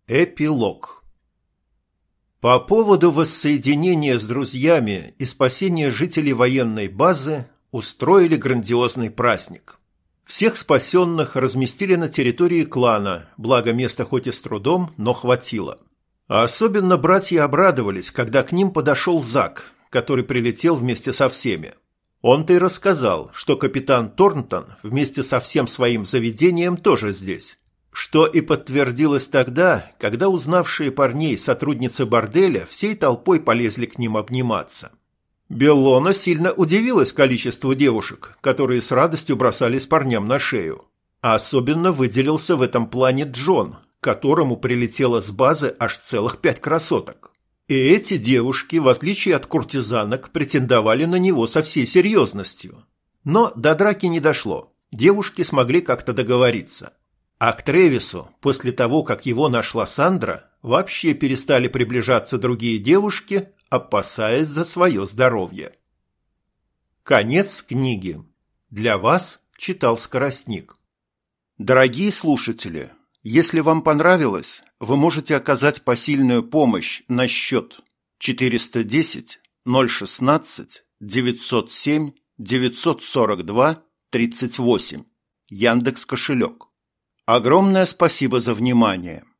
Эпилог. По поводу воссоединения с друзьями и спасения жителей военной базы устроили грандиозный праздник. Всех спасенных разместили на территории клана, благо места хоть и с трудом, но хватило. А особенно братья обрадовались, когда к ним подошел Зак, который прилетел вместе со всеми. Он-то и рассказал, что капитан Торнтон вместе со всем своим заведением тоже здесь. Что и подтвердилось тогда, когда узнавшие парней сотрудницы борделя всей толпой полезли к ним обниматься. Беллона сильно удивилась количеству девушек, которые с радостью бросались парням на шею. А особенно выделился в этом плане Джон, которому прилетело с базы аж целых 5 красоток. И эти девушки, в отличие от куртизанок, претендовали на него со всей серьезностью. Но до драки не дошло, девушки смогли как-то договориться. А к Тревису, после того, как его нашла Сандра, вообще перестали приближаться другие девушки, опасаясь за свое здоровье. Конец книги. Для вас читал Скоростник. Дорогие слушатели, если вам понравилось, вы можете оказать посильную помощь на счет 410 016 907 942 38 Яндекс.Кошелек. Огромное спасибо за внимание.